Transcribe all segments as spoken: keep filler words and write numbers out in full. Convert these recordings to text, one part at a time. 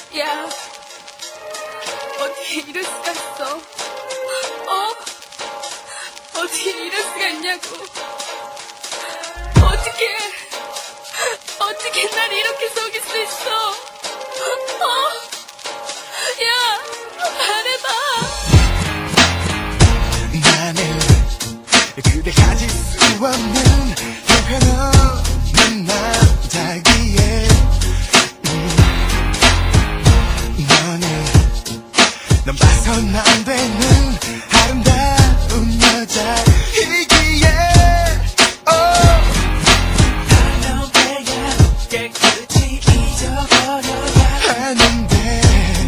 야, 어떻게 이럴 수가 있어? 어? 어떻게 이럴 수가 있냐고. 어떻게, 어떻게 날 이렇게 속일 수 있어? 어? 야, 말해봐. 나는 그대 가질 수 없는 형편없는 남자기에 음, 너는 넌 봐선 안 되는 아름다운 여자이기에 난 너에게 깨끗이 잊어버려야 하는데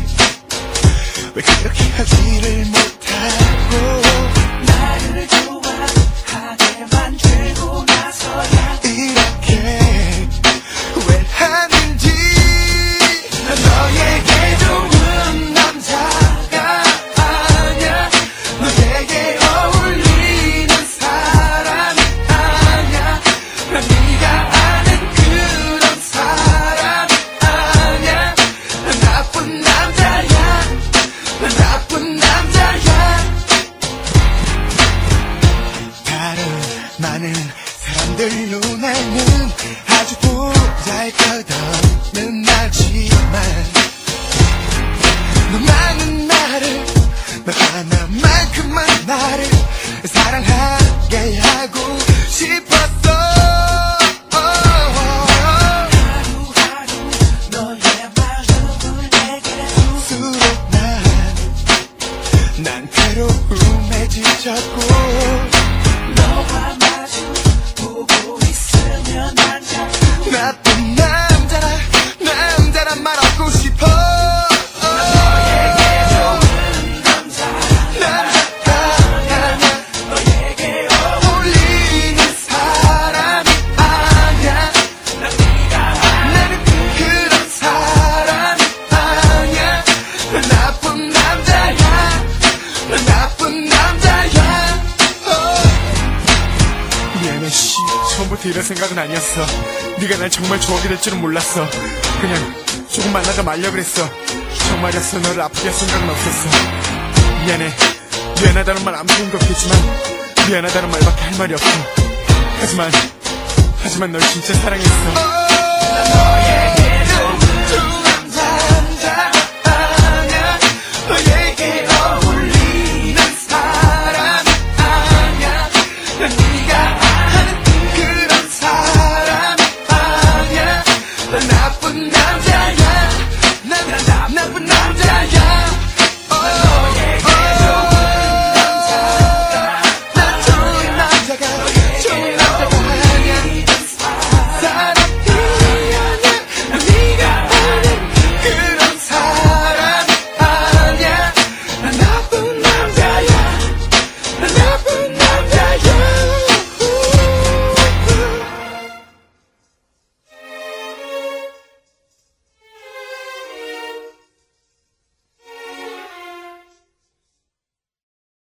왜 그렇게 하지를 못하고 나를 좋아하게 만들고 나서야 이렇게 후회하는지. 난 너에게 좋은 남자가 아냐, 너에게 어울리는 사람이 아냐, 난 네가 아는 그런 사람이 아냐. 난 나쁜 남자야, 난 나쁜 남자야. 다른 많은 사람들 눈에는 아주 보잘것없는 나지만 너만은 나를, 너 하나만큼만 나를 사랑하게 하고 싶었어. 하루하루 너의 마음을 내게 줄수록 난, 난 괴로움에 지쳤고 너와 마주 보고 있으면 난 자꾸 나쁜 남자라, 남자란 말 하고 싶어. 난 너에게 좋은 남자, 남자가 너에게 어울리는 사람이 아냐. 난 네가 나는 그런 사람이 아냐. 난 나쁜 남자야, 난 나쁜 남자야. 미안해, 씨. 처음부터 이런 생각은 아니었어. 네가 날 정말 좋아하게 될 줄은 몰랐어. 그냥 조금 만나다 말려 그랬어. 정말이었어. 너를 아프게 할 생각은 없었어. 미안해. 미안하다는 말 아무 소용도 없겠지만 미안하다는 말밖에 할 말이 없어. 하지만 하지만 널 진짜 사랑했어. 난 너에게 좋은 남자 아냐, 너에게 어울리는 사람이 아냐. 난 네가 아는 그런 사람이 아냐. 난 나쁜 남자야.